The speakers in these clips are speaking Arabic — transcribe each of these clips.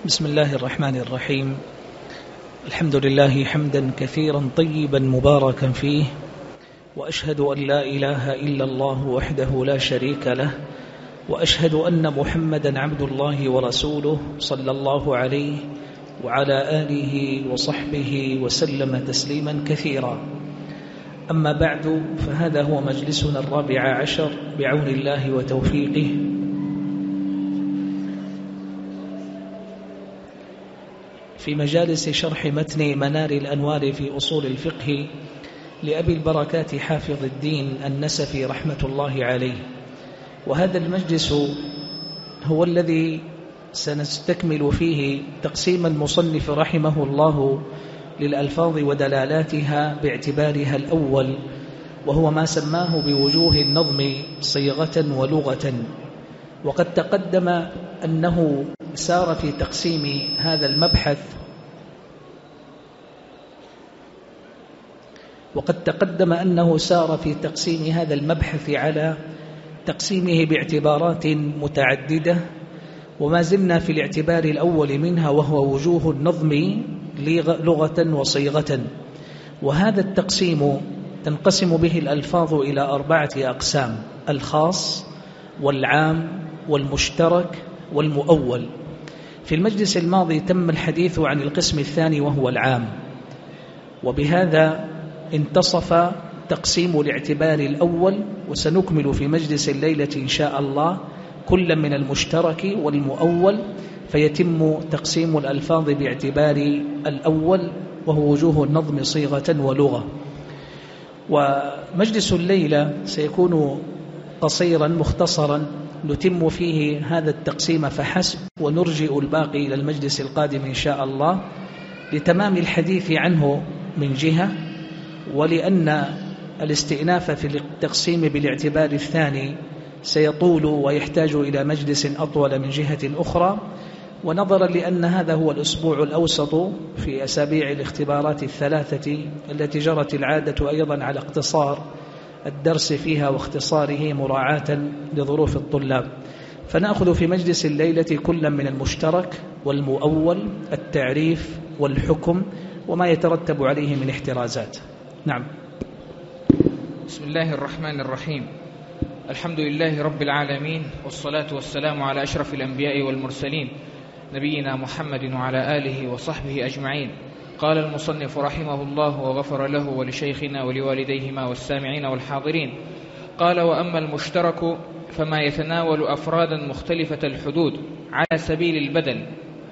بسم الله الرحمن الرحيم. الحمد لله حمدا كثيرا طيبا مباركا فيه، وأشهد أن لا إله إلا الله وحده لا شريك له، وأشهد أن محمدا عبد الله ورسوله صلى الله عليه وعلى آله وصحبه وسلم تسليما كثيرا. أما بعد، فهذا هو مجلسنا 14 بعون الله وتوفيقه في مجالس شرح متن منار الأنوار في أصول الفقه لأبي البركات حافظ الدين النسفي رحمة الله عليه. وهذا المجلس هو الذي سنستكمل فيه تقسيم المصنف رحمه الله للألفاظ ودلالاتها باعتبارها الأول، وهو ما سماه بوجوه النظم صيغة ولغة. وقد تقدم أنه سار في تقسيم هذا المبحث على تقسيمه باعتبارات متعددة، وما زلنا في الاعتبار الأول منها وهو وجوه النظم لغة وصيغة. وهذا التقسيم تنقسم به الألفاظ إلى 4 أقسام: الخاص والعام والمشترك والمؤول. في المجلس الماضي تم الحديث عن القسم الثاني وهو العام، وبهذا انتصف تقسيم الاعتبار الأول، وسنكمل في مجلس الليلة إن شاء الله كل من المشترك والمؤول، فيتم تقسيم الألفاظ باعتبار الأول وهو وجوه النظم صيغة ولغة. ومجلس الليلة سيكون قصيرا مختصرا نتم فيه هذا التقسيم فحسب، ونرجئ الباقي إلى المجلس القادم إن شاء الله لتمام الحديث عنه من جهة، ولأن الاستئناف في التقسيم بالاعتبار الثاني سيطول ويحتاج إلى مجلس أطول من جهة أخرى، ونظرا لأن هذا هو الأسبوع الأوسط في أسابيع الاختبارات الثلاثة التي جرت العادة أيضا على اقتصار الدرس فيها واختصاره مراعاة لظروف الطلاب، فنأخذ في مجلس الليلة كل من المشترك والمؤول، التعريف والحكم وما يترتب عليه من احترازات. نعم. بسم الله الرحمن الرحيم. الحمد لله رب العالمين، والصلاة والسلام على أشرف الأنبياء والمرسلين نبينا محمد وعلى آله وصحبه أجمعين. قال المصنف رحمه الله وغفر له ولشيخنا ولوالديهما والسامعين والحاضرين. قال: وأما المشترك فما يتناول أفرادا مختلفة الحدود على سبيل البدل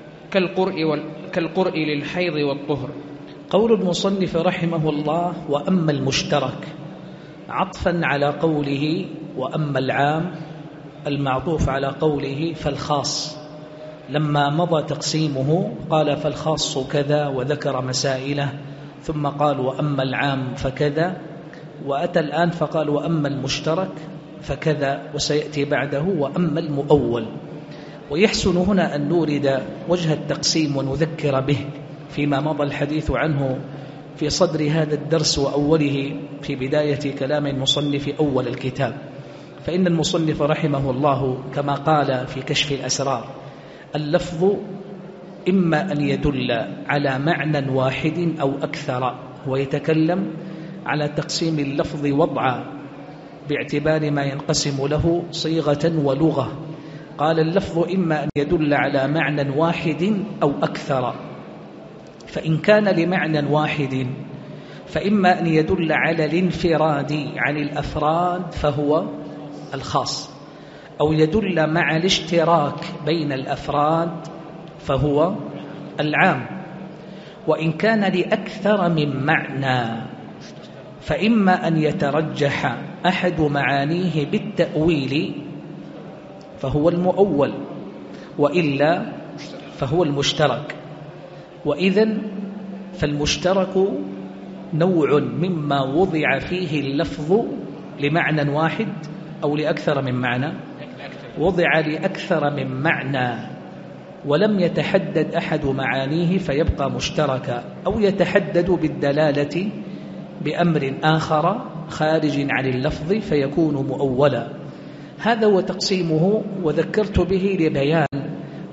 كالقرء للحيض والطهر. قول المصنف رحمه الله: وأما المشترك، عطفا على قوله وأما العام، المعطوف على قوله فالخاص. لما مضى تقسيمه قال فالخاص كذا وذكر مسائله، ثم قال وأما العام فكذا، وأتى الآن فقال وأما المشترك فكذا، وسيأتي بعده وأما المؤول. ويحسن هنا أن نورد وجه التقسيم ونذكر به فيما مضى الحديث عنه في صدر هذا الدرس وأوله في بداية كلام المصنف أول الكتاب. فإن المصنف رحمه الله كما قال في كشف الأسرار: اللفظ إما أن يدل على معنى واحد أو أكثر، ويتكلم على تقسيم اللفظ وضعا باعتبار ما ينقسم له صيغة ولغة. قال: اللفظ إما أن يدل على معنى واحد أو أكثر، فإن كان لمعنى واحد فإما أن يدل على الانفراد عن الأفراد فهو الخاص، أو يدل مع الاشتراك بين الأفراد فهو العام. وإن كان لأكثر من معنى فإما أن يترجح أحد معانيه بالتأويل فهو المؤول، وإلا فهو المشترك. وإذن فالمشترك نوع مما وضع فيه اللفظ لمعنى واحد أو لأكثر من معنى، وضع لأكثر من معنى ولم يتحدد أحد معانيه فيبقى مشتركا، أو يتحدد بالدلالة بأمر آخر خارج عن اللفظ فيكون مؤولا. هذا هو تقسيمه، وذكرت به لبيان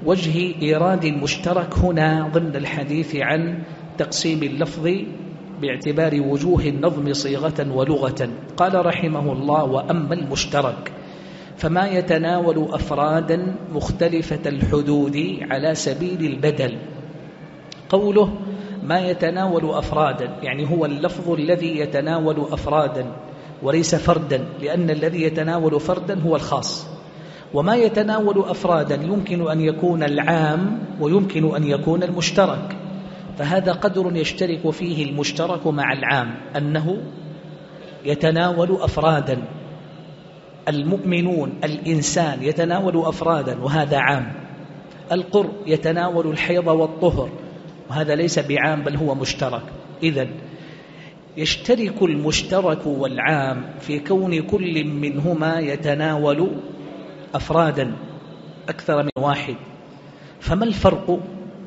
وجه إيراد المشترك هنا ضمن الحديث عن تقسيم اللفظ باعتبار وجوه النظم صيغة ولغة. قال رحمه الله: وأما المشترك فما يتناول أفرادا مختلفة الحدود على سبيل البدل. قوله ما يتناول أفرادا يعني هو اللفظ الذي يتناول أفرادا وليس فردا، لأن الذي يتناول فردا هو الخاص، وما يتناول أفرادا يمكن أن يكون العام ويمكن أن يكون المشترك، فهذا قدر يشترك فيه المشترك مع العام، أنه يتناول أفرادا. المؤمنون الإنسان يتناول أفرادا وهذا عام. القرء يتناول الحيض والطهر وهذا ليس بعام بل هو مشترك. إذن يشترك المشترك والعام في كون كل منهما يتناول أفرادا أكثر من واحد. فما الفرق؟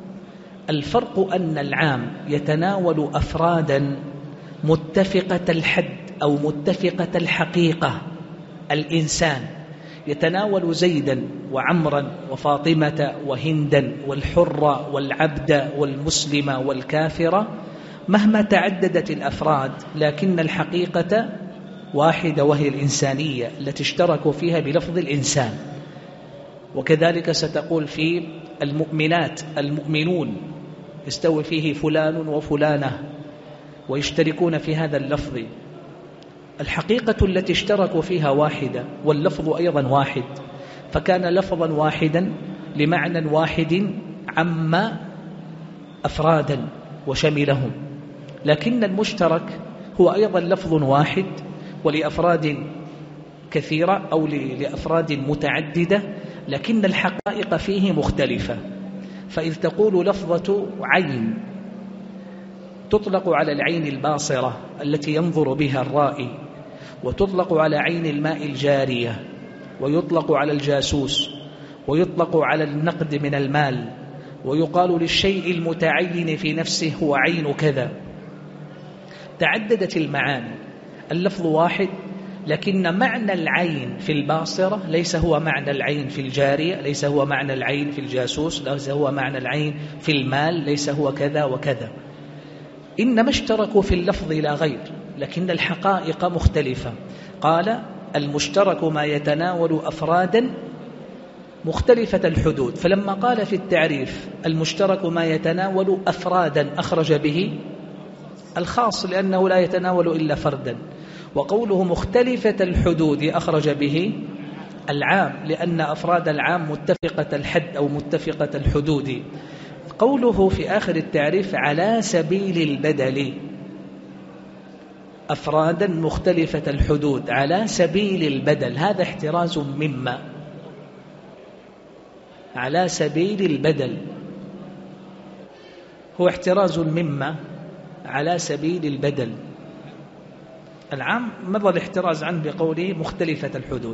الفرق أن العام يتناول أفرادا متفقة الحد أو متفقة الحقيقة. الإنسان يتناول زيدا وعمرا وفاطمة وهندا والحر والعبد والمسلم والكافر مهما تعددت الأفراد، لكن الحقيقة واحدة وهي الإنسانية التي اشتركوا فيها بلفظ الإنسان. وكذلك ستقول في المؤمنات المؤمنون يستوي فيه فلان وفلانة ويشتركون في هذا اللفظ. الحقيقة التي اشتركوا فيها واحدة واللفظ أيضا واحد، فكان لفظا واحدا لمعنى واحد عم أفرادا وشملهم. لكن المشترك هو أيضا لفظ واحد ولأفراد كثيرة أو لأفراد متعددة، لكن الحقائق فيه مختلفة. فإذ تقول لفظة عين تطلق على العين الباصرة التي ينظر بها الرائي، وتطلق على عين الماء الجارية، ويطلق على الجاسوس، ويطلق على النقد من المال، ويقال للشيء المتعين في نفسه هو عين كذا. تعددت المعاني، اللفظ واحد لكن معنى العين في الباصرة ليس هو معنى العين في الجارية، ليس هو معنى العين في الجاسوس، ليس هو معنى العين في المال، ليس هو كذا وكذا. إنما اشتركوا في اللفظ لا غير، لكن الحقائق مختلفة. قال المشترك ما يتناول أفرادا مختلفة الحدود، فلما قال في التعريف المشترك ما يتناول أفرادا أخرج به الخاص لأنه لا يتناول إلا فردا، وقوله مختلفة الحدود أخرج به العام لأن أفراد العام متفقة الحد أو متفقة الحدود. قوله في آخر التعريف على سبيل البدل أفرادا مختلفة الحدود على سبيل البدل، هذا احتراز مما على سبيل البدل، هو احتراز مما على سبيل البدل. العام مضى الاحتراز عنه بقوله مختلفة الحدود.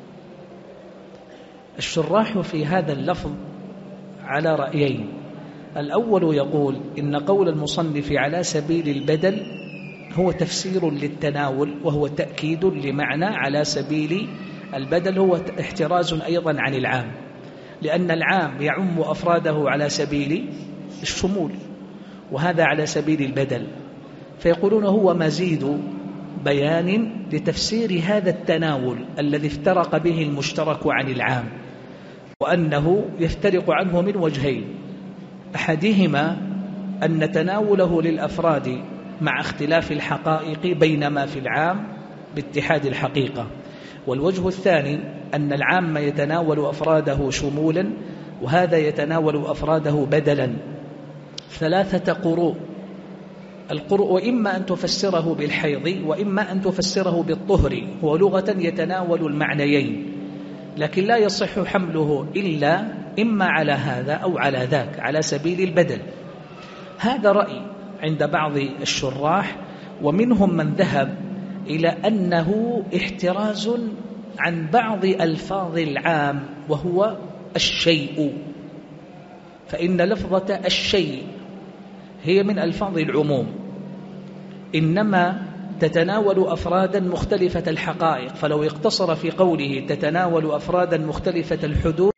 الشراح في هذا اللفظ على رأيين. الأول يقول إن قول المصنف على سبيل البدل هو تفسير للتناول وهو تأكيد لمعنى على سبيل البدل، هو احتراز أيضا عن العام، لأن العام يعم أفراده على سبيل الشمول وهذا على سبيل البدل، فيقولون هو مزيد بيان لتفسير هذا التناول الذي افترق به المشترك عن العام، وأنه يفترق عنه من وجهين: أحدهما أن تناوله للأفراد مع اختلاف الحقائق بينما في العام باتحاد الحقيقة، والوجه الثاني أن العام يتناول أفراده شمولا وهذا يتناول أفراده بدلا. ثلاثة قروء: القرء وإما أن تفسره بالحيض وإما أن تفسره بالطهر، هو لغة يتناول المعنيين، لكن لا يصح حمله إلا إما على هذا أو على ذاك على سبيل البدل. هذا رأي عند بعض الشراح، ومنهم من ذهب إلى أنه احتراز عن بعض ألفاظ العام وهو الشيء، فإن لفظة الشيء هي من ألفاظ العموم، إنما تتناول أفرادا مختلفة الحقائق، فلو اقتصر في قوله تتناول أفرادا مختلفة الحدود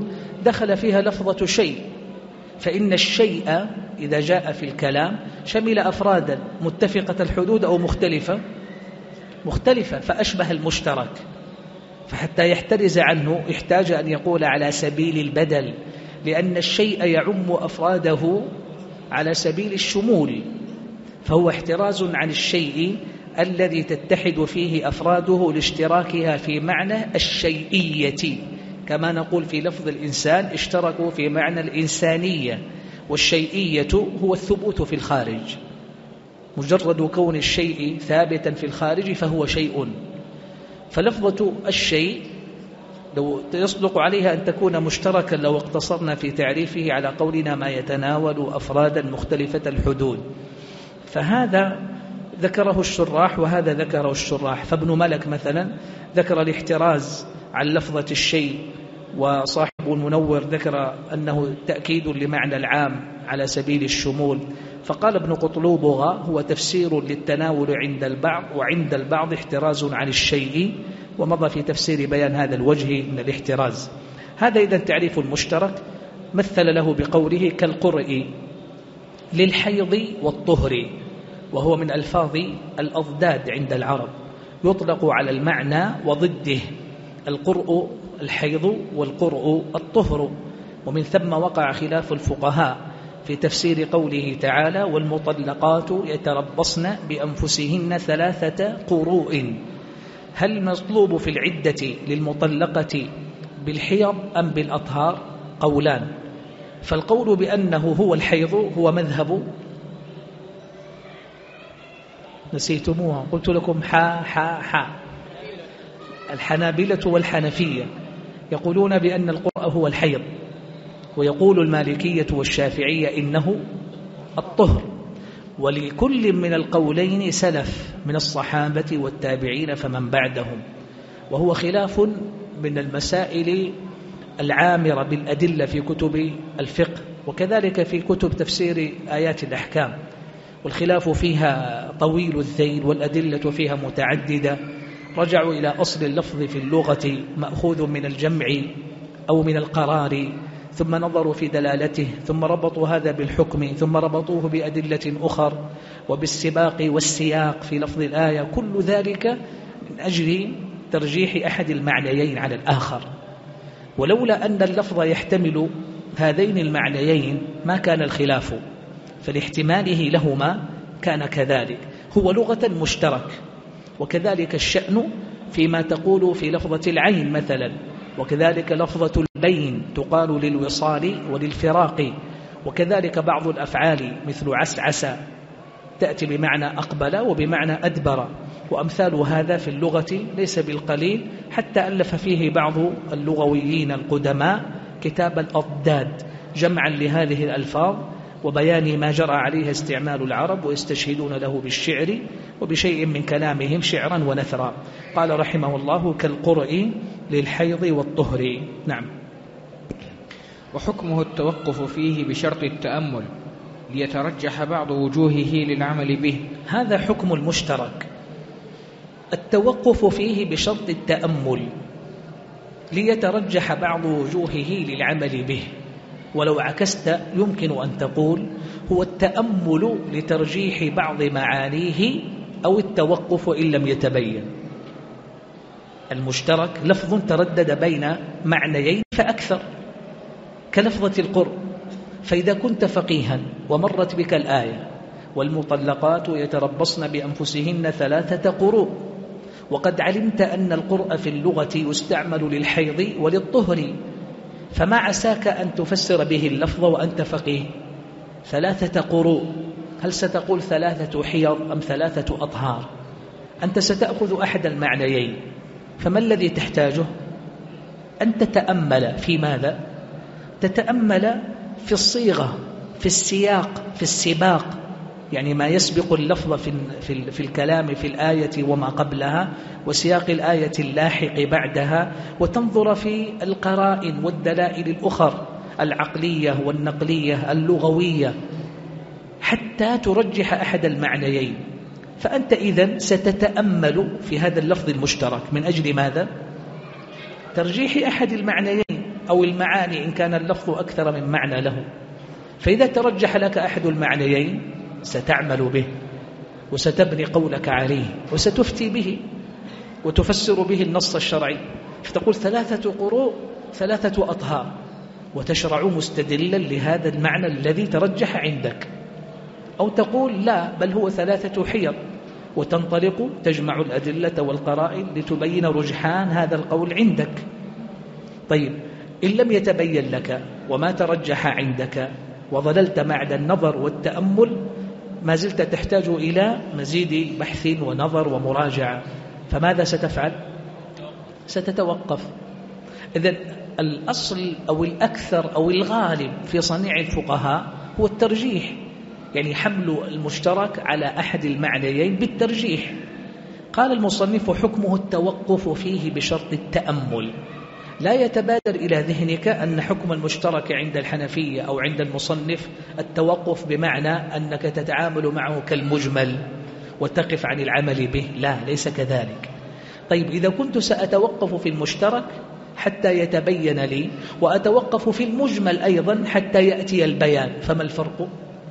دخل فيها لفظة شيء، فإن الشيء إذا جاء في الكلام شمل أفرادا متفقة الحدود أو مختلفة فأشبه المشترك، فحتى يحترز عنه احتاج أن يقول على سبيل البدل، لأن الشيء يعم أفراده على سبيل الشمول، فهو احتراز عن الشيء الذي تتحد فيه أفراده لاشتراكها في معنى الشيئية، كما نقول في لفظ الإنسان اشتركوا في معنى الإنسانية، والشيئية هو الثبوت في الخارج، مجرد كون الشيء ثابتا في الخارج فهو شيء. فلفظة الشيء لو يصدق عليها أن تكون مشتركا لو اقتصرنا في تعريفه على قولنا ما يتناول أفرادا مختلفة الحدود، فهذا ذكره الشراح وهذا ذكره الشراح. فابن ملك مثلا ذكر الاحتراز عن لفظة الشيء، وصاحب المنور ذكر أنه تأكيد لمعنى العام على سبيل الشمول. فقال ابن قطلوبغة هو تفسير للتناول عند البعض، وعند البعض احتراز عن الشيء، ومضى في تفسير بيان هذا الوجه من الاحتراز. هذا إذا تعريف المشترك، مثل له بقوله كالقرء للحيض والطهر، وهو من ألفاظ الأضداد عند العرب، يطلق على المعنى وضده، القرء الحيض والقرء الطهر. ومن ثم وقع خلاف الفقهاء في تفسير قوله تعالى والمطلقات يتربصن بأنفسهن 3 قروء، هل المطلوب في العدة للمطلقة بالحيض أم بالأطهار؟ قولان، فالقول بأنه هو الحيض هو مذهب نسيتموها قلت لكم الحنابلة والحنفية يقولون بأن القرء هو الحيض، ويقول المالكية والشافعية إنه الطهر، ولكل من القولين سلف من الصحابة والتابعين فمن بعدهم، وهو خلاف من المسائل العامرة بالأدلة في كتب الفقه، وكذلك في كتب تفسير آيات الأحكام، والخلاف فيها طويل الذيل والأدلة فيها متعددة. رجعوا إلى أصل اللفظ في اللغة مأخوذ من الجمع أو من القرار، ثم نظروا في دلالته، ثم ربطوا هذا بالحكم، ثم ربطوه بأدلة أخر وبالسباق والسياق في لفظ الآية، كل ذلك من أجل ترجيح أحد المعنيين على الآخر. ولولا أن اللفظ يحتمل هذين المعنيين ما كان الخلاف، فلاحتماله لهما كان كذلك، هو لغة مشترك. وكذلك الشأن فيما تقول في لفظة العين مثلا، وكذلك لفظة البين تقال للوصال وللفراق، وكذلك بعض الأفعال مثل عسعس تأتي بمعنى أقبل وبمعنى أدبر، وأمثال هذا في اللغة ليس بالقليل، حتى ألف فيه بعض اللغويين القدماء كتاب الأضداد جمعا لهذه الألفاظ وبيان ما جرى عليها استعمال العرب، ويستشهدون له بالشعر وبشيء من كلامهم شعرا ونثرا. قال رحمه الله كالقرء للحيض والطهر. نعم. وحكمه التوقف فيه بشرط التأمل ليترجح بعض وجوهه للعمل به. هذا حكم المشترك، التوقف فيه بشرط التأمل ليترجح بعض وجوهه للعمل به. ولو عكست يمكن أن تقول هو التأمل لترجيح بعض معانيه أو التوقف إن لم يتبين. المشترك لفظ تردد بين معنيين فأكثر، كلفظة القرء، فإذا كنت فقيها ومرت بك الآية والمطلقات يتربصن بأنفسهن 3 قروء، وقد علمت أن القرء في اللغة يستعمل للحيض وللطهر، فما عساك أن تفسر به اللفظ وأنت فقيه؟ 3 قروء، هل ستقول 3 حيض أم 3 أطهار؟ أنت ستأخذ أحد المعنيين، فما الذي تحتاجه؟ أن تتأمل في ماذا؟ تتأمل في الصيغة، في السياق، في السباق، يعني ما يسبق اللفظ في الكلام في الآية وما قبلها، وسياق الآية اللاحق بعدها، وتنظر في القرائن والدلائل الأخر العقلية والنقلية اللغوية حتى ترجح أحد المعنيين. فأنت إذن ستتأمل في هذا اللفظ المشترك من أجل ماذا؟ ترجيح أحد المعنيين. أو المعاني إن كان اللفظ أكثر من معنى له. فإذا ترجح لك أحد المعنيين ستعمل به وستبني قولك عليه وستفتي به وتفسر به النص الشرعي، فتقول 3 قروء 3 أطهار، وتشرع مستدلا لهذا المعنى الذي ترجح عندك. أو تقول لا، بل هو 3 حيض، وتنطلق تجمع الأدلة والقرائن لتبين رجحان هذا القول عندك. طيب، إن لم يتبين لك وما ترجح عندك وظللت بعد النظر والتأمل، ما زلت تحتاج إلى مزيد بحث ونظر ومراجعة، فماذا ستفعل؟ ستتوقف. إذن الأصل أو الأكثر أو الغالب في صنيع الفقهاء هو الترجيح، يعني حمل المشترك على أحد المعنيين بالترجيح. قال المصنف: حكمه التوقف فيه بشرط التأمل. لا يتبادر إلى ذهنك أن حكم المشترك عند الحنفية أو عند المصنف التوقف بمعنى أنك تتعامل معه كالمجمل وتقف عن العمل به، لا، ليس كذلك. طيب، إذا كنت سأتوقف في المشترك حتى يتبين لي، وأتوقف في المجمل أيضا حتى يأتي البيان، فما الفرق؟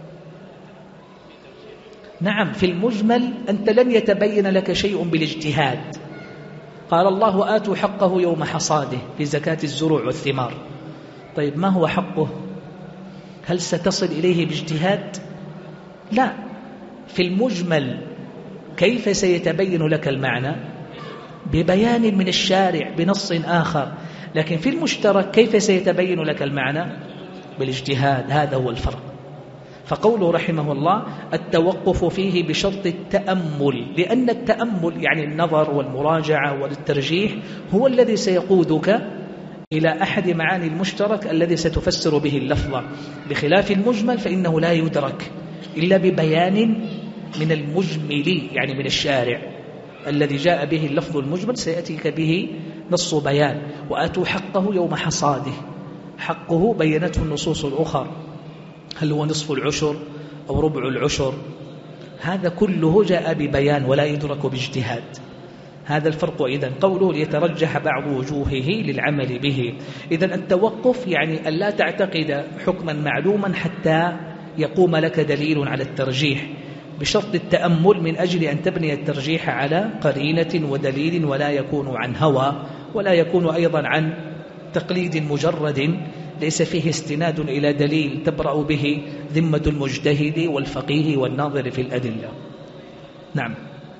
نعم، في المجمل أنت لن يتبين لك شيء بالاجتهاد. قال الله: آتوا حقه يوم حصاده في زكاة الزروع والثمار. طيب، ما هو حقه؟ هل ستصل إليه باجتهاد؟ لا. في المجمل كيف سيتبين لك المعنى؟ ببيان من الشارع بنص آخر. لكن في المشترك كيف سيتبين لك المعنى؟ بالاجتهاد. هذا هو الفرق. فقوله رحمه الله: التوقف فيه بشرط التأمل، لأن التأمل يعني النظر والمراجعة والترجيح هو الذي سيقودك إلى أحد معاني المشترك الذي ستفسر به اللفظة، بخلاف المجمل فإنه لا يدرك إلا ببيان من المجمل، يعني من الشارع الذي جاء به اللفظ المجمل سيأتيك به نص بيان. وآتوا حقه يوم حصاده، حقه بينته النصوص الأخرى، هل هو نصف العشر أو ربع العشر، هذا كله جاء ببيان ولا يدرك باجتهاد. هذا الفرق. إذن قوله: ليترجح بعض وجوهه للعمل به. إذن التوقف يعني أن لا تعتقد حكما معلوما حتى يقوم لك دليل على الترجيح، بشرط التأمل من أجل أن تبني الترجيح على قرينة ودليل، ولا يكون عن هوى، ولا يكون أيضا عن تقليد مجرد ليس فيه استناد إلى دليل تبرأ به ذمة المجتهد والفقيه والناظر في الأدلة. نعم.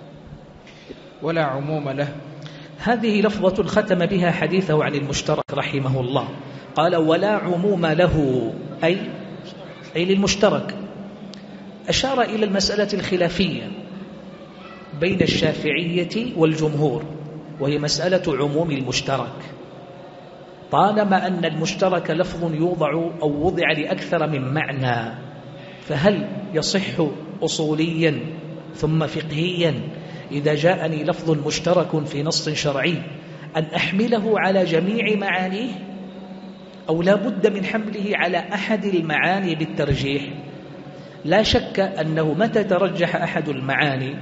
ولا عموم له. هذه لفظة ختم بها حديثه عن المشترك رحمه الله. قال: ولا عموم له، أي للمشترك. أشار إلى المسألة الخلافية بين الشافعية والجمهور، وهي مسألة عموم المشترك. طالما أن المشترك لفظ يوضع أو وضع لأكثر من معنى، فهل يصح أصوليا ثم فقهيا إذا جاءني لفظ مشترك في نص شرعي أن أحمله على جميع معانيه، أو لا بد من حمله على أحد المعاني بالترجيح؟ لا شك أنه متى ترجح أحد المعاني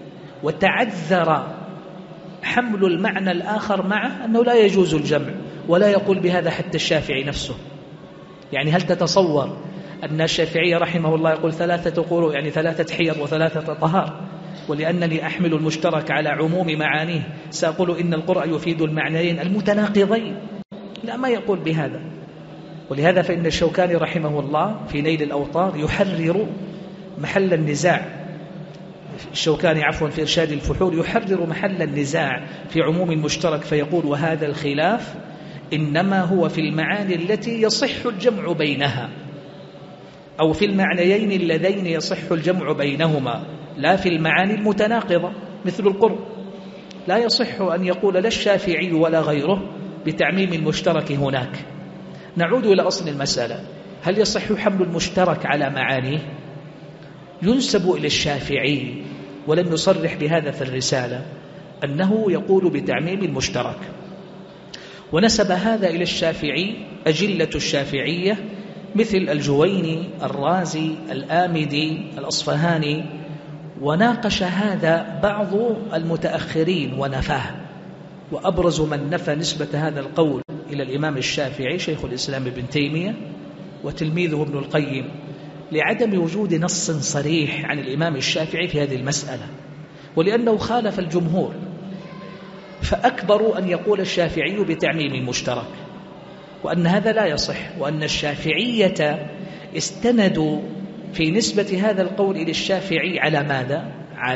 وتعذر حمل المعنى الآخر معه أنه لا يجوز الجمع، ولا يقول بهذا حتى الشافعي نفسه. يعني هل تتصور أن الشافعي رحمه الله يقول 3 قروء يعني 3 حيض و3 طهار، ولأنني أحمل المشترك على عموم معانيه سأقول إن القرء يفيد المعنيين المتناقضين؟ لا، ما يقول بهذا. ولهذا فإن الشوكاني رحمه الله في نيل الأوطار يحرر محل النزاع، الشوكاني عفوا في إرشاد الفحول يحرر محل النزاع في عموم المشترك فيقول: وهذا الخلاف إنما هو في المعاني التي يصح الجمع بينها، أو في المعنيين اللذين يصح الجمع بينهما، لا في المعاني المتناقضة مثل القرب. لا يصح أن يقول لا الشافعي ولا غيره بتعميم المشترك هناك. نعود إلى أصل المسألة: هل يصح حمل المشترك على معانيه؟ ينسب إلى الشافعي ولم يصرح بهذا في الرسالة أنه يقول بتعميم المشترك، ونسب هذا إلى الشافعي أجلة الشافعية مثل الجويني، الرازي، الآمدي، الأصفهاني، وناقش هذا بعض المتأخرين ونفاه. وأبرز من نفى نسبة هذا القول إلى الإمام الشافعي شيخ الإسلام ابن تيمية وتلميذه ابن القيم لعدم وجود نص صريح عن الإمام الشافعي في هذه المسألة، ولأنه خالف الجمهور، فأكبروا أن يقول الشافعي بتعميم المشترك، وأن هذا لا يصح، وأن الشافعية استندوا في نسبة هذا القول إلى الشافعي على ماذا؟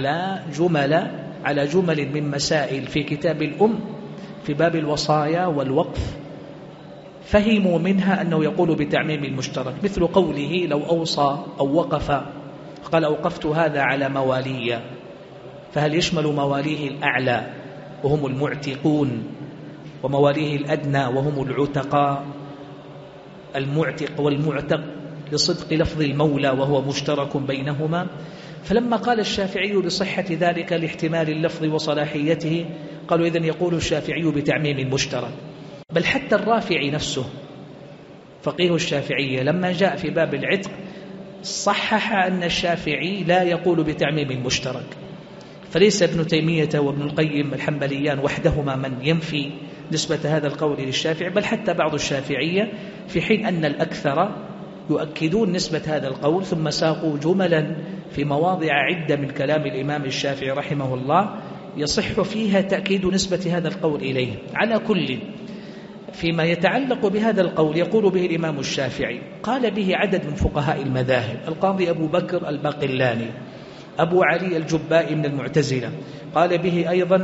على جمل من مسائل في كتاب الأم في باب الوصايا والوقف، فهموا منها أنه يقول بتعميم المشترك، مثل قوله لو أوصى أو وقف قال أوقفت هذا على موالي، فهل يشمل مواليه الأعلى وهم المعتقون ومواليه الأدنى وهم العتقاء؟ المعتق والمعتق لصدق لفظ المولى وهو مشترك بينهما. فلما قال الشافعي بصحة ذلك لاحتمال اللفظ وصلاحيته قالوا إذن يقول الشافعي بتعميم المشترك. بل حتى الرافعي نفسه فقيه الشافعية لما جاء في باب العتق صحح أن الشافعي لا يقول بتعميم المشترك، فليس ابن تيمية وابن القيم الحنبليان وحدهما من ينفي نسبة هذا القول للشافعي، بل حتى بعض الشافعية، في حين أن الأكثر يؤكدون نسبة هذا القول، ثم ساقوا جملا في مواضع عدة من كلام الإمام الشافعي رحمه الله يصح فيها تأكيد نسبة هذا القول إليه. على كل، فيما يتعلق بهذا القول يقول به الإمام الشافعي قال به عدد من فقهاء المذاهب، القاضي أبو بكر الباقلاني، أبو علي الجبائي من المعتزلة، قال به أيضا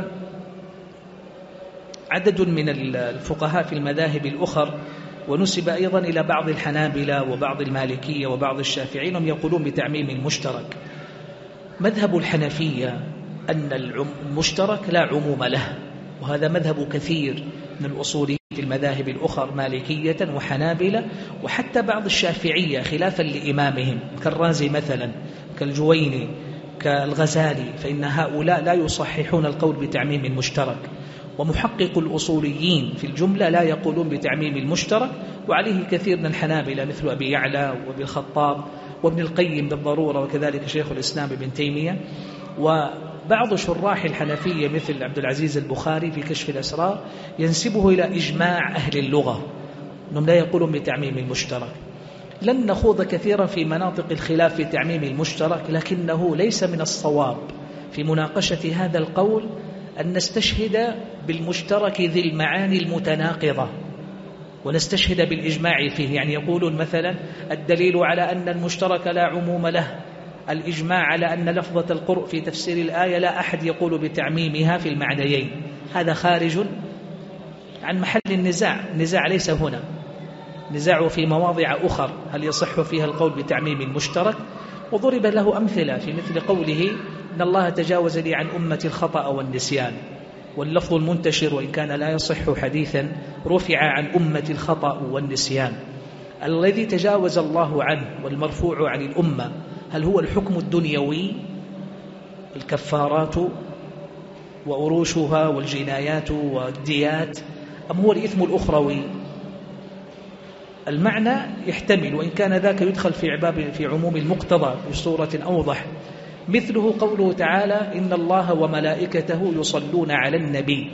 عدد من الفقهاء في المذاهب الأخر، ونسب أيضا إلى بعض الحنابلة وبعض المالكية وبعض الشافعين، هم يقولون بتعميم المشترك. مذهب الحنفية أن المشترك لا عموم له، وهذا مذهب كثير من الأصوليين في المذاهب الأخر مالكية وحنابلة وحتى بعض الشافعية خلافا لإمامهم كالرازي مثلا، كالجويني، كالغزالي، فإن هؤلاء لا يصححون القول بتعميم المشترك. ومحقق الأصوليين في الجملة لا يقولون بتعميم المشترك، وعليه كثير من الحنابلة مثل أبي يعلى وابن الخطاب وابن القيم بالضرورة، وكذلك شيخ الإسلام ابن تيمية، وبعض شراح الحنفية مثل عبد العزيز البخاري في كشف الأسرار ينسبه إلى إجماع أهل اللغة أنهم لا يقولون بتعميم المشترك. لن نخوض كثيرا في مناطق الخلاف في تعميم المشترك، لكنه ليس من الصواب في مناقشة هذا القول أن نستشهد بالمشترك ذي المعاني المتناقضة ونستشهد بالإجماع فيه. يعني يقولون مثلا الدليل على أن المشترك لا عموم له الإجماع على أن لفظة القرء في تفسير الآية لا أحد يقول بتعميمها في المعنيين، هذا خارج عن محل النزاع. النزاع ليس هنا، نزاع في مواضع أخر هل يصح فيها القول بتعميم المشترك. وضرب له أمثلة في مثل قوله إن الله تجاوز لي عن أمة الخطأ والنسيان، واللفظ المنتشر وإن كان لا يصح حديثا رفع عن أمة الخطأ والنسيان. الذي تجاوز الله عنه والمرفوع عن الأمة هل هو الحكم الدنيوي الكفارات وأروشها والجنايات والديات، أم هو الإثم الأخروي؟ المعنى يحتمل، وإن كان ذاك يدخل في عموم المقتضى بصورة أوضح. مثله قوله تعالى إن الله وملائكته يصلون على النبي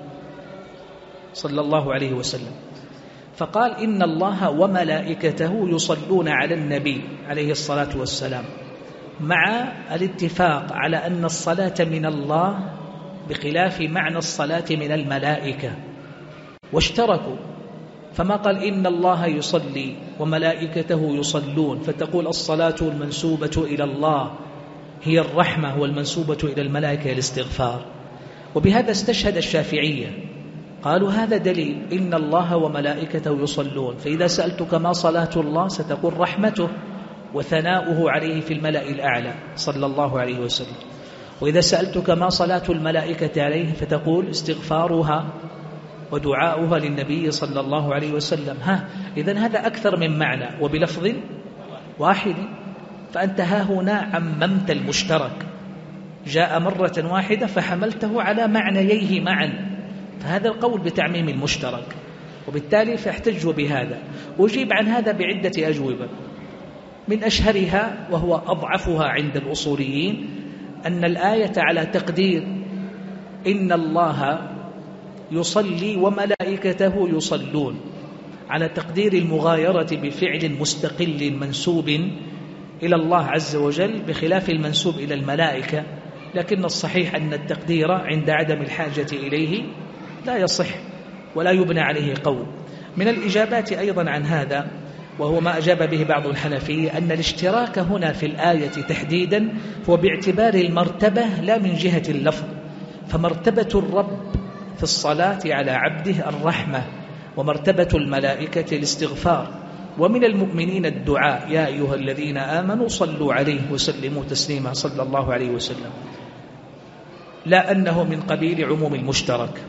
صلى الله عليه وسلم، فقال إن الله وملائكته يصلون على النبي عليه الصلاة والسلام، مع الاتفاق على أن الصلاة من الله بخلاف معنى الصلاة من الملائكة، واشتركوا، فما قال إن الله يصلي وملائكته يصلون فتقول الصلاة المنسوبة إلى الله هي الرحمة والمنسوبة إلى الملائكة الاستغفار. وبهذا استشهد الشافعية، قالوا هذا دليل إن الله وملائكته يصلون، فإذا سألتك ما صلاة الله ستقول رحمته وثناؤه عليه في الملأ الأعلى صلى الله عليه وسلم، وإذا سألتك ما صلاة الملائكة عليه فتقول استغفارها ودعاؤها للنبي صلى الله عليه وسلم. إذن هذا أكثر من معنى وبلفظ واحد، فأنت هنا عممت المشترك، جاء مرة واحدة فحملته على معنييه معا، فهذا القول بتعميم المشترك، وبالتالي فاحتجوا بهذا. أجيب عن هذا بعدة أجوبة، من أشهرها وهو أضعفها عند الأصوليين أن الآية على تقدير إن الله يصلي وملائكته يصلون، على تقدير المغايرة بفعل مستقل منسوب إلى الله عز وجل بخلاف المنسوب إلى الملائكة. لكن الصحيح أن التقدير عند عدم الحاجة إليه لا يصح ولا يبنى عليه قول. من الإجابات أيضا عن هذا، وهو ما أجاب به بعض الحنفية، أن الاشتراك هنا في الآية تحديدا هو باعتبار المرتبة لا من جهة اللفظ. فمرتبة الرب في الصلاة على عبده الرحمة، ومرتبة الملائكة الاستغفار، ومن المؤمنين الدعاء يا أيها الذين آمنوا صلوا عليه وسلموا تسليما صلى الله عليه وسلم، لا أنه من قبيل عموم المشترك.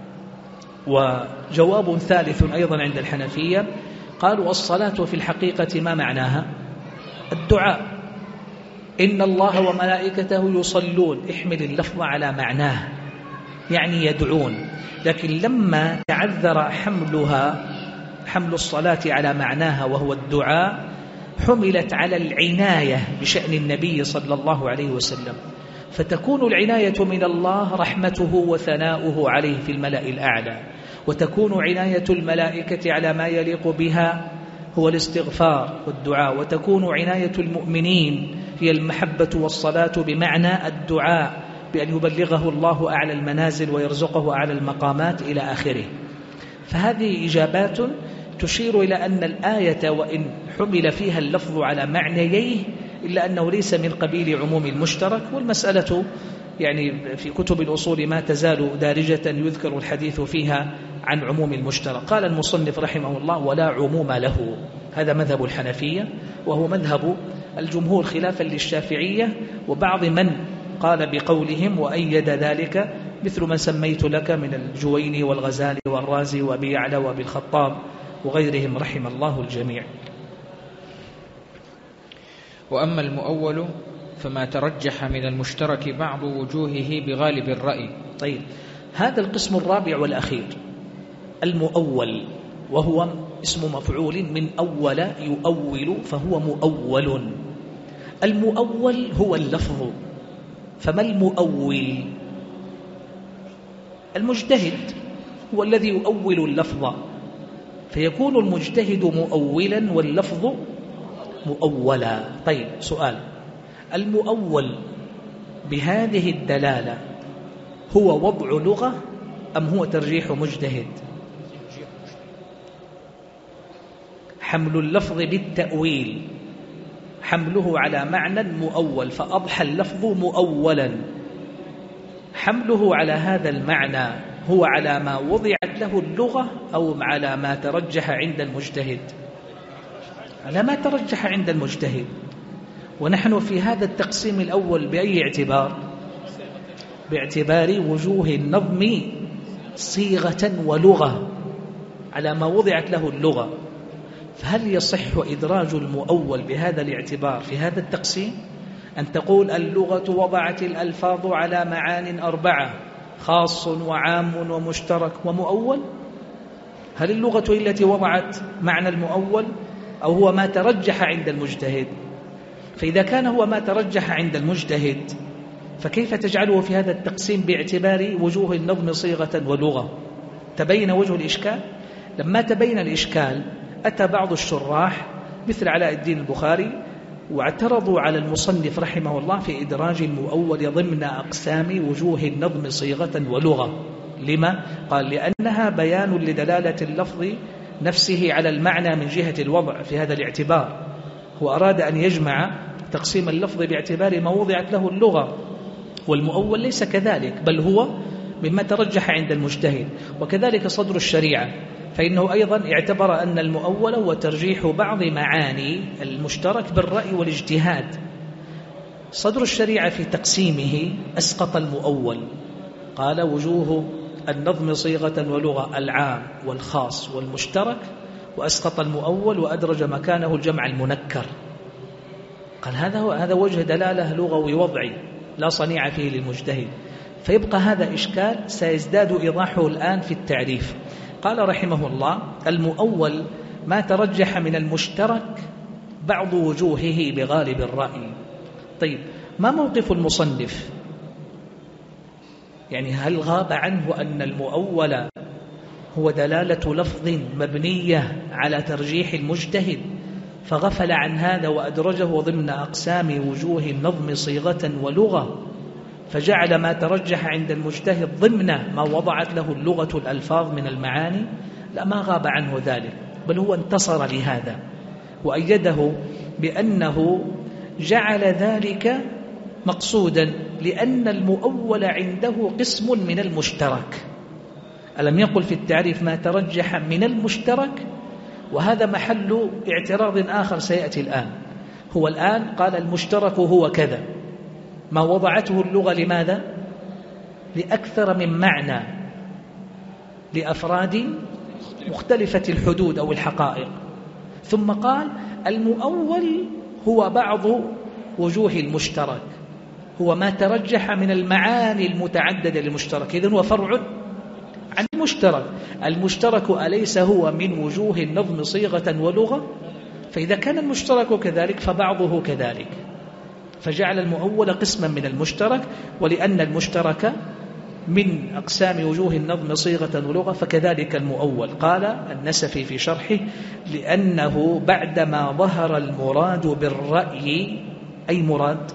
وجواب ثالث أيضا عند الحنفية، قالوا الصلاة في الحقيقة ما معناها؟ الدعاء. إن الله وملائكته يصلون، احمل اللفظ على معناه، يعني يدعون. لكن لما تعذر حمل الصلاة على معناها وهو الدعاء، حملت على العناية بشأن النبي صلى الله عليه وسلم، فتكون العناية من الله رحمته وثناؤه عليه في الملأ الأعلى، وتكون عناية الملائكة على ما يليق بها هو الاستغفار والدعاء، وتكون عناية المؤمنين هي المحبة والصلاة بمعنى الدعاء، بأن يبلغه الله أعلى المنازل ويرزقه أعلى المقامات إلى آخره. فهذه إجابات تشير إلى أن الآية وإن حمل فيها اللفظ على معنييه إلا أنه ليس من قبيل عموم المشترك. والمسألة يعني في كتب الأصول ما تزال دارجة يذكر الحديث فيها عن عموم المشترك. قال المصنف رحمه الله ولا عموم له، هذا مذهب الحنفية، وهو مذهب الجمهور خلافا للشافعية وبعض من قال بقولهم وأيد ذلك، مثل من سميت لك من الجويني والغزالي والرازي وأبي يعلى وأبي الخطاب وغيرهم رحم الله الجميع. وأما المؤول فما ترجح من المشترك بعض وجوهه بغالب الرأي. طيب، هذا القسم الرابع والأخير المؤول، وهو اسم مفعول من أول يؤول، فهو مؤول. المؤول هو اللفظ. فما المؤول؟ المجتهد هو الذي يؤول اللفظ، فيكون المجتهد مؤولا واللفظ مؤولا. طيب، سؤال: المؤول بهذه الدلالة هو وضع لغة أم هو ترجيح مجتهد؟ حمل اللفظ بالتأويل، حمله على معنى مؤول فأضحى اللفظ مؤولا، حمله على هذا المعنى هو على ما وضعت له اللغة أو على ما ترجح عند المجتهد؟ على ما ترجح عند المجتهد. ونحن في هذا التقسيم الأول بأي اعتبار؟ باعتبار وجوه النظم صيغة ولغة، على ما وضعت له اللغة. فهل يصح إدراج المؤول بهذا الاعتبار في هذا التقسيم؟ أن تقول اللغة وضعت الألفاظ على معان 4، خاص وعام ومشترك ومؤول؟ هل اللغة التي وضعت معنى المؤول أو هو ما ترجح عند المجتهد؟ فإذا كان هو ما ترجح عند المجتهد، فكيف تجعله في هذا التقسيم باعتبار وجوه النظم صيغة ولغة؟ تبين وجه الإشكال. لما تبين الإشكال أتى بعض الشراح مثل علاء الدين البخاري واعترضوا على المصنف رحمه الله في إدراج المؤول ضمن أقسام وجوه النظم صيغة ولغة. لما؟ قال لأنها بيان لدلالة اللفظ نفسه على المعنى من جهة الوضع في هذا الاعتبار. هو أراد أن يجمع تقسيم اللفظ باعتبار ما وضعت له اللغة، والمؤول ليس كذلك، بل هو مما ترجح عند المجتهد. وكذلك صدر الشريعة، فإنه أيضا اعتبر أن المؤول هو ترجيح بعض معاني المشترك بالرأي والاجتهاد. صدر الشريعة في تقسيمه أسقط المؤول، قال وجوه النظم صيغة ولغة العام والخاص والمشترك، وأسقط المؤول وأدرج مكانه الجمع المنكر. قال هذا وجه دلالة لغوي وضعي لا صنيع فيه للمجتهد. فيبقى هذا إشكال سيزداد إيضاحه الآن في التعريف. قال رحمه الله المؤول ما ترجح من المشترك بعض وجوهه بغالب الرأي. طيب، ما موقف المصنف؟ يعني هل غاب عنه أن المؤول هو دلالة لفظ مبنية على ترجيح المجتهد، فغفل عن هذا وأدرجه ضمن أقسام وجوه النظم صيغة ولغة، فجعل ما ترجح عند المجتهد ضمن ما وضعت له اللغة الألفاظ من المعاني. لا، ما غاب عنه ذلك، بل هو انتصر لهذا وأيده بأنه جعل ذلك مقصودا، لأن المؤول عنده قسم من المشترك. ألم يقل في التعريف ما ترجح من المشترك؟ وهذا محل اعتراض آخر سيأتي الآن. هو الآن قال المشترك هو كذا، ما وضعته اللغة لماذا؟ لأكثر من معنى، لأفراد مختلفة الحدود أو الحقائق. ثم قال المؤول هو بعض وجوه المشترك، هو ما ترجح من المعاني المتعددة للمشترك، إذن هو فرع عن المشترك. المشترك أليس هو من وجوه النظم صيغة ولغة؟ فإذا كان المشترك كذلك فبعضه كذلك، فجعل المؤول قسما من المشترك. ولأن المشترك من أقسام وجوه النظم صيغة ولغة فكذلك المؤول. قال النسفي في شرحه لأنه بعدما ظهر المراد بالرأي، أي مراد؟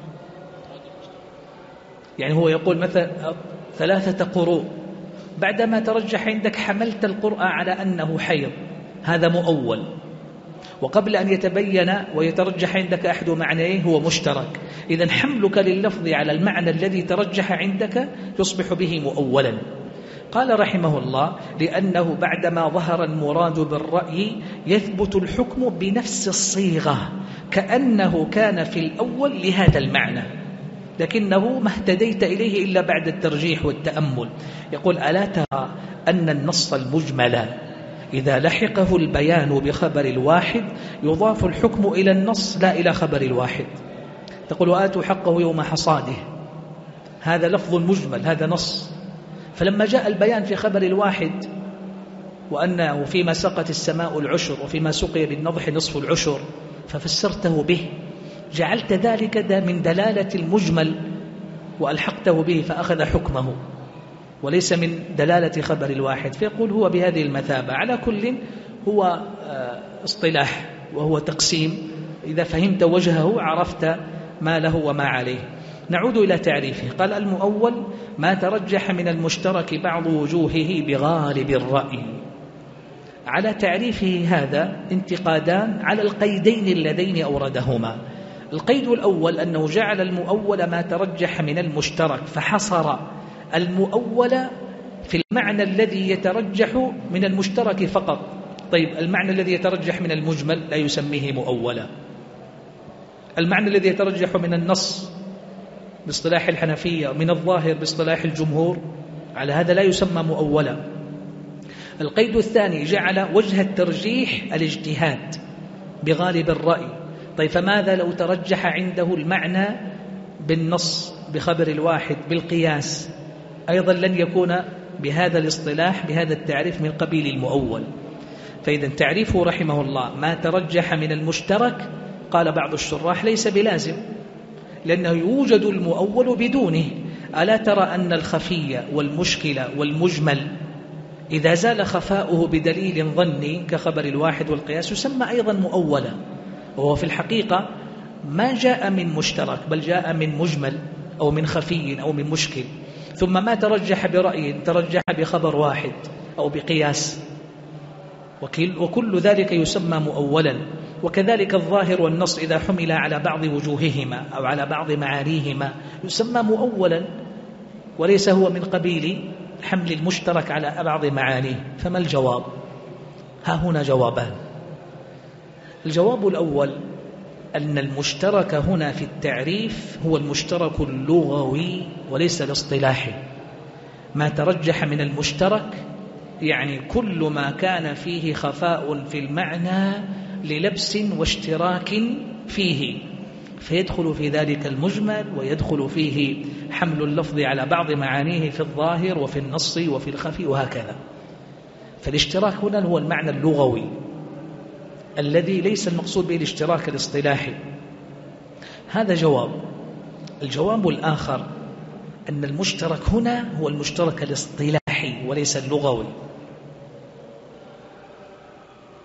يعني هو يقول مثلا 3 قروء، بعدما ترجح عندك حملت القرء على أنه حيض، هذا مؤول. وقبل أن يتبين ويترجح عندك أحد معنيه هو مشترك، إذن حملك لللفظ على المعنى الذي ترجح عندك يصبح به مؤولا. قال رحمه الله لأنه بعدما ظهر المراد بالرأي يثبت الحكم بنفس الصيغة كأنه كان في الأول لهذا المعنى، لكنه ما اهتديت إليه إلا بعد الترجيح والتأمل. يقول ألا ترى أن النص المجمل إذا لحقه البيان بخبر الواحد يضاف الحكم إلى النص لا إلى خبر الواحد. تقول وآتوا حقه يوم حصاده، هذا لفظ مجمل، هذا نص. فلما جاء البيان في خبر الواحد وأنه فيما سقت السماء العشر وفيما سقي بالنضح نصف العشر ففسرته به، جعلت ذلك من دلالة المجمل وألحقته به فأخذ حكمه وليس من دلالة خبر الواحد، فيقول هو بهذه المثابة. على كل هو اصطلاح وهو تقسيم، إذا فهمت وجهه عرفت ما له وما عليه. نعود إلى تعريفه. قال المؤول ما ترجح من المشترك بعض وجوهه بغالب الرأي. على تعريفه هذا انتقادان على القيدين اللذين أوردهما. القيد الأول أنه جعل المؤول ما ترجح من المشترك، فحصر المؤول في المعنى الذي يترجح من المشترك فقط. طيب المعنى الذي يترجح من المجمل لا يسميه مؤولا، المعنى الذي يترجح من النص باصطلاح الحنفية من الظاهر باصطلاح الجمهور على هذا لا يسمى مؤولا. القيد الثاني جعل وجه الترجيح الاجتهاد بغالب الرأي. طيب فماذا لو ترجح عنده المعنى بالنص بخبر الواحد بالقياس؟ أيضا لن يكون بهذا الاصطلاح بهذا التعريف من قبيل المؤول. فإذا تعريفه رحمه الله ما ترجح من المشترك، قال بعض الشراح ليس بلازم، لأنه يوجد المؤول بدونه. ألا ترى أن الخفي والمشكلة والمجمل إذا زال خفاؤه بدليل ظني كخبر الواحد والقياس يسمى أيضا مؤولا، وهو في الحقيقة ما جاء من مشترك بل جاء من مجمل أو من خفي أو من مشكل، ثم ما ترجح برأي ترجح بخبر واحد أو بقياس، وكل ذلك يسمى مؤولا. وكذلك الظاهر والنص إذا حمل على بعض وجوههما أو على بعض معانيهما يسمى مؤولا، وليس هو من قبيل حمل المشترك على بعض معانيه. فما الجواب؟ ها هنا جوابان. الجواب الأول أن المشترك هنا في التعريف هو المشترك اللغوي وليس الاصطلاحي. ما ترجح من المشترك يعني كل ما كان فيه خفاء في المعنى للبس واشتراك فيه، فيدخل في ذلك المجمل ويدخل فيه حمل اللفظ على بعض معانيه في الظاهر وفي النص وفي الخفي وهكذا. فالاشتراك هنا هو المعنى اللغوي الذي ليس المقصود به الاشتراك الاصطلاحي. هذا جواب. الجواب الآخر أن المشترك هنا هو المشترك الاصطلاحي وليس اللغوي.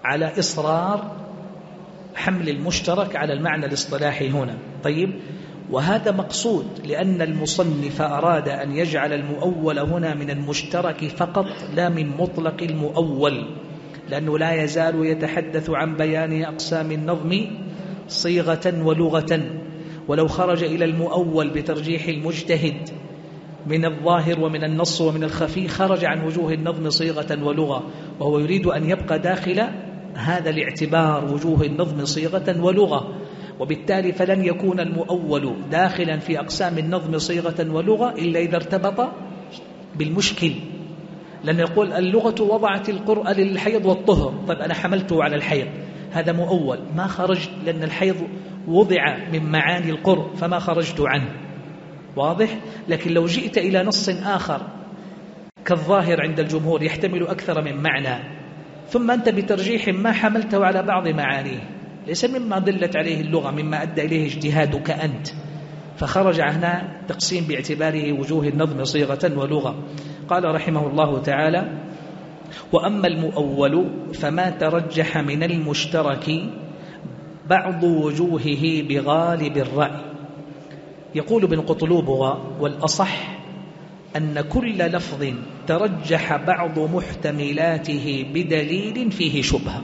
على إصرار حمل المشترك على المعنى الاصطلاحي هنا. طيب، وهذا مقصود لأن المصنف أراد أن يجعل المؤول هنا من المشترك فقط لا من مطلق المؤول، لأنه لا يزال يتحدث عن بيان أقسام النظم صيغة ولغة، ولو خرج إلى المؤول بترجيح المجتهد من الظاهر ومن النص ومن الخفي خرج عن وجوه النظم صيغة ولغة، وهو يريد أن يبقى داخل هذا الاعتبار وجوه النظم صيغة ولغة، وبالتالي فلن يكون المؤول داخلا في أقسام النظم صيغة ولغة إلا إذا ارتبط بالمشكل، لأن يقول اللغة وضعت القرء للحيض والطهر، طيب أنا حملته على الحيض، هذا مؤول ما خرجت، لأن الحيض وضع من معاني القرء فما خرجت عنه، واضح؟ لكن لو جئت إلى نص آخر كالظاهر عند الجمهور يحتمل أكثر من معنى، ثم أنت بترجيح ما حملته على بعض معانيه، ليس مما دلت عليه اللغة، مما أدى إليه اجتهادك أنت، فخرج هنا تقسيم باعتباره وجوه النظم صيغة ولغة. قال رحمه الله تعالى: وأما المؤول فما ترجح من المشترك بعض وجوهه بغالب الرأي. يقول ابن قطلوبغا: والأصح أن كل لفظ ترجح بعض محتملاته بدليل فيه شبهة.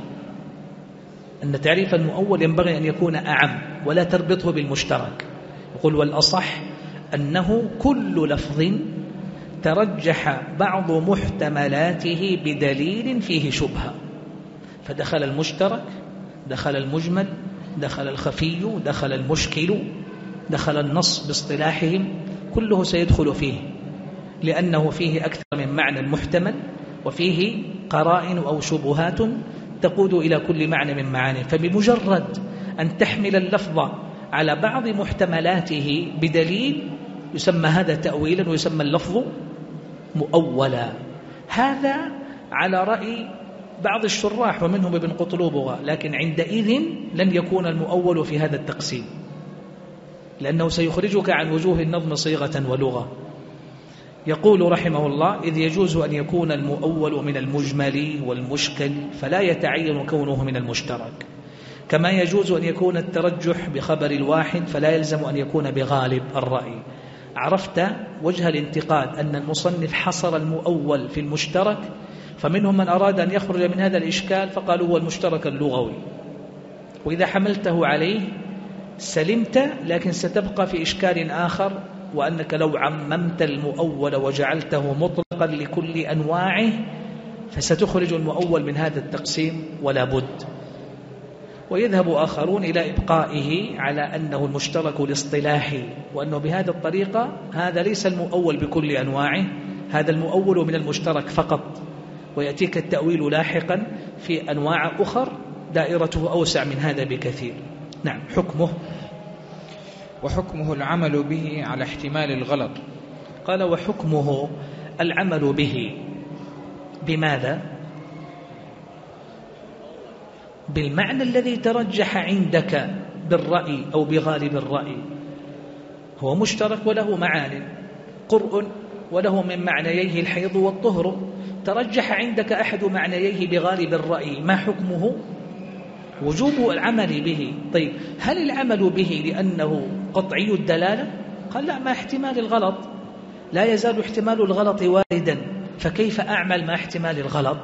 أن تعريف المؤول ينبغي أن يكون أعم ولا تربطه بالمشترك. يقول: والأصح أنه كل لفظ ترجح بعض محتملاته بدليل فيه شبهة، فدخل المشترك، دخل المجمل، دخل الخفي، دخل المشكل، دخل النص باصطلاحهم، كله سيدخل فيه، لأنه فيه أكثر من معنى محتمل، وفيه قرائن أو شبهات تقود إلى كل معنى من معانيه. فبمجرد أن تحمل اللفظ على بعض محتملاته بدليل يسمى هذا تأويلا ويسمى اللفظ مؤولا. هذا على رأي بعض الشراح ومنهم ابن قطلوبغا، لكن عندئذ لن يكون المؤول في هذا التقسيم، لأنه سيخرجك عن وجوه النظم صيغة ولغة. يقول رحمه الله: إذ يجوز أن يكون المؤول من المجمل والمشكل فلا يتعين كونه من المشترك، كما يجوز أن يكون الترجح بخبر الواحد فلا يلزم أن يكون بغالب الرأي. عرفت وجه الانتقاد أن المصنف حصر المؤول في المشترك، فمنهم من أراد أن يخرج من هذا الإشكال فقالوا هو المشترك اللغوي، وإذا حملته عليه سلمت، لكن ستبقى في إشكال آخر، وأنك لو عممت المؤول وجعلته مطلقا لكل أنواعه فستخرج المؤول من هذا التقسيم ولا بد. ويذهب آخرون إلى إبقائه على أنه المشترك الاصطلاحي، وأنه بهذه الطريقة هذا ليس المؤول بكل أنواعه، هذا المؤول من المشترك فقط، ويأتيك التأويل لاحقا في أنواع أخر دائرته أوسع من هذا بكثير. نعم. حكمه: وحكمه العمل به على احتمال الغلط. قال: وحكمه العمل به. بماذا؟ بالمعنى الذي ترجح عندك بالرأي أو بغالب الرأي. هو مشترك وله معان، قرء وله من معنييه الحيض والطهر، ترجح عندك أحد معنييه بغالب الرأي، ما حكمه؟ وجوب العمل به. طيب، هل العمل به لأنه قطعي الدلالة؟ قال: لا، ما احتمال الغلط، لا يزال احتمال الغلط واردا، فكيف أعمل مع احتمال الغلط؟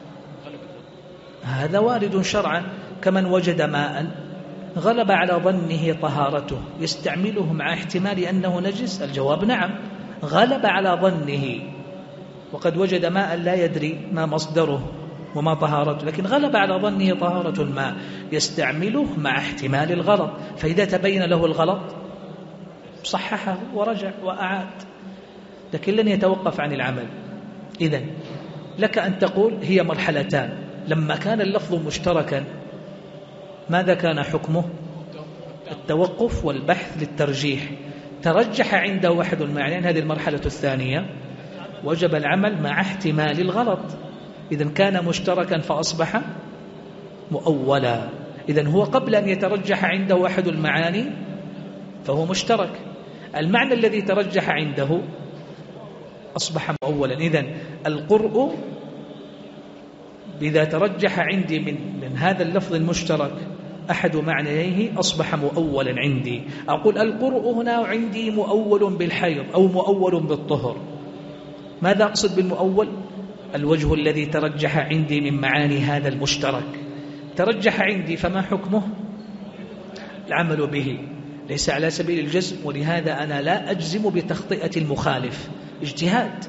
هذا وارد شرعا، كمن وجد ماء غلب على ظنه طهارته يستعمله مع احتمال أنه نجس؟ الجواب نعم، غلب على ظنه، وقد وجد ماء لا يدري ما مصدره وما طهارته، لكن غلب على ظنه طهارة الماء يستعمله مع احتمال الغلط، فإذا تبين له الغلط صححه ورجع وأعاد، لكن لن يتوقف عن العمل. إذن لك أن تقول هي مرحلتان. لما كان اللفظ مشتركا ماذا كان حكمه؟ التوقف والبحث للترجيح، ترجح عنده واحد المعنيين، هذه المرحلة الثانية، وجب العمل مع احتمال الغلط. إذن كان مشتركا فأصبح مؤولا. إذن هو قبل أن يترجح عنده أحد المعاني فهو مشترك، المعنى الذي ترجح عنده أصبح مؤولا. إذن القرء إذا ترجح عندي من هذا اللفظ المشترك أحد معنيه أصبح مؤولا عندي. أقول القرء هنا عندي مؤول بالحيض أو مؤول بالطهر. ماذا أقصد بالمؤول؟ الوجه الذي ترجح عندي من معاني هذا المشترك ترجح عندي، فما حكمه؟ العمل به، ليس على سبيل الجزم، ولهذا أنا لا أجزم بتخطئة المخالف، اجتهاد،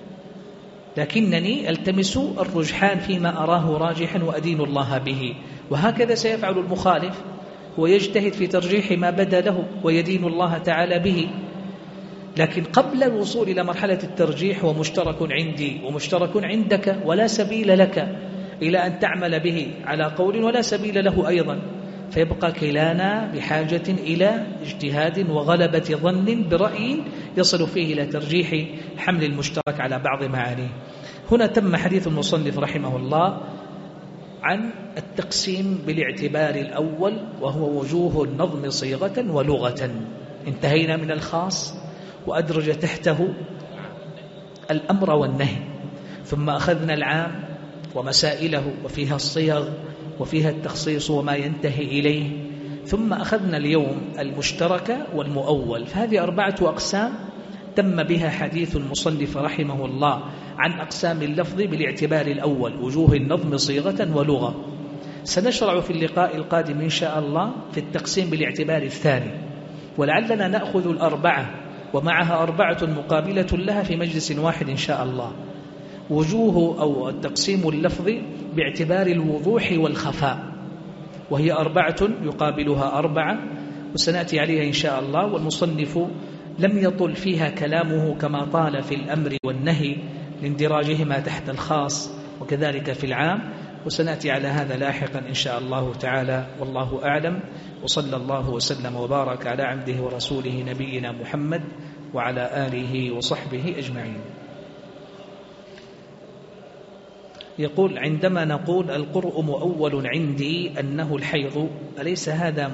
لكنني ألتمس الرجحان فيما أراه راجحا وأدين الله به. وهكذا سيفعل المخالف، ويجتهد في ترجيح ما بدا له ويدين الله تعالى به. لكن قبل الوصول إلى مرحلة الترجيح ومشترك عندي ومشترك عندك، ولا سبيل لك إلى أن تعمل به على قول ولا سبيل له أيضا، فيبقى كلانا بحاجة إلى اجتهاد وغلبة ظن برأي يصل فيه إلى ترجيح حمل المشترك على بعض معانيه. هنا تم حديث المصنف رحمه الله عن التقسيم بالاعتبار الأول، وهو وجوه النظم صيغة ولغة. انتهينا من الخاص وأدرج تحته الأمر والنهي، ثم أخذنا العام ومسائله وفيها الصيغ وفيها التخصيص وما ينتهي إليه، ثم أخذنا اليوم المشترك والمؤول. فهذه 4 أقسام تم بها حديث المصنف رحمه الله عن أقسام اللفظ بالاعتبار الأول، وجوه النظم صيغة ولغة. سنشرع في اللقاء القادم إن شاء الله في التقسيم بالاعتبار الثاني، ولعلنا نأخذ 4 ومعها 4 مقابلة لها في مجلس واحد إن شاء الله. وجوه أو التقسيم اللفظي باعتبار الوضوح والخفاء، وهي 4 يقابلها 4، وسنأتي عليها إن شاء الله. والمصنف لم يطل فيها كلامه كما طال في الأمر والنهي لاندراجهما تحت الخاص وكذلك في العام، وسنأتي على هذا لاحقا إن شاء الله تعالى، والله أعلم. وصلى الله وسلم وبارك على عبده ورسوله نبينا محمد وعلى آله وصحبه أجمعين. يقول: عندما نقول القرء مؤول عندي أنه الحيض، أليس هذا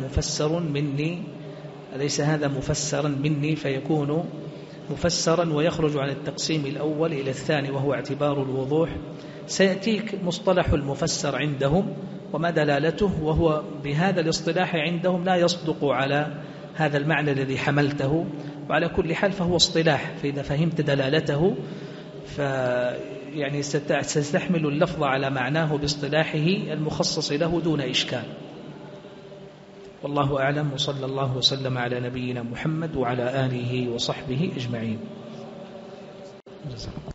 مفسرا مني فيكون مفسرا ويخرج عن التقسيم الأول إلى الثاني وهو اعتبار الوضوح؟ سيأتيك مصطلح المفسر عندهم وما دلالته، وهو بهذا الاصطلاح عندهم لا يصدق على هذا المعنى الذي حملته، وعلى كل حال فهو اصطلاح، فإذا فهمت دلالته يعني ستحمل اللفظ على معناه باصطلاحه المخصص له دون إشكال. والله أعلم، وصلى الله وسلم على نبينا محمد وعلى آله وصحبه أجمعين.